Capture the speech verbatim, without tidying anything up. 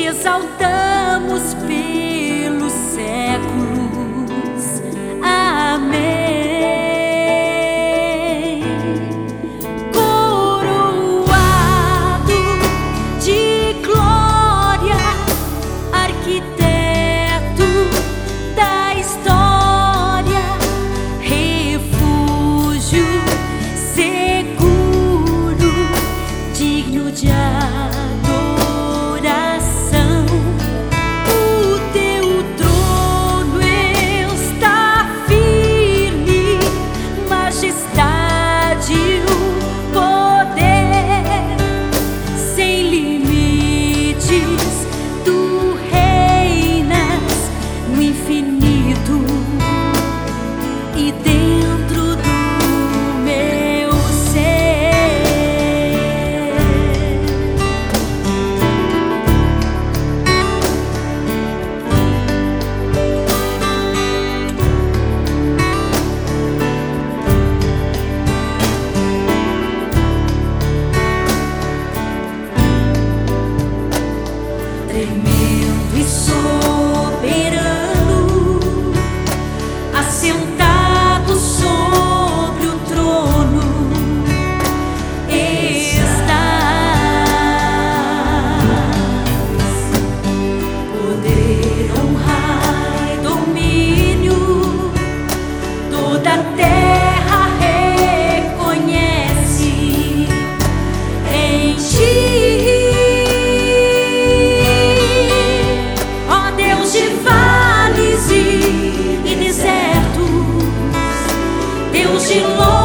exaltamos pelos séculos. Amém. Coroado de glória, arquiteto da história, refúgio seguro, digno de adoração. O teu trono está firme, majestade, o poder sem limites. Tu reinas no infinito e dentro do meu ser. Tremendo e soberano, assentado sobre o trono, estás. Poder, honra e domínio, toda a terra reconhece em ti. Ó Deus de vales e desertos, Deus de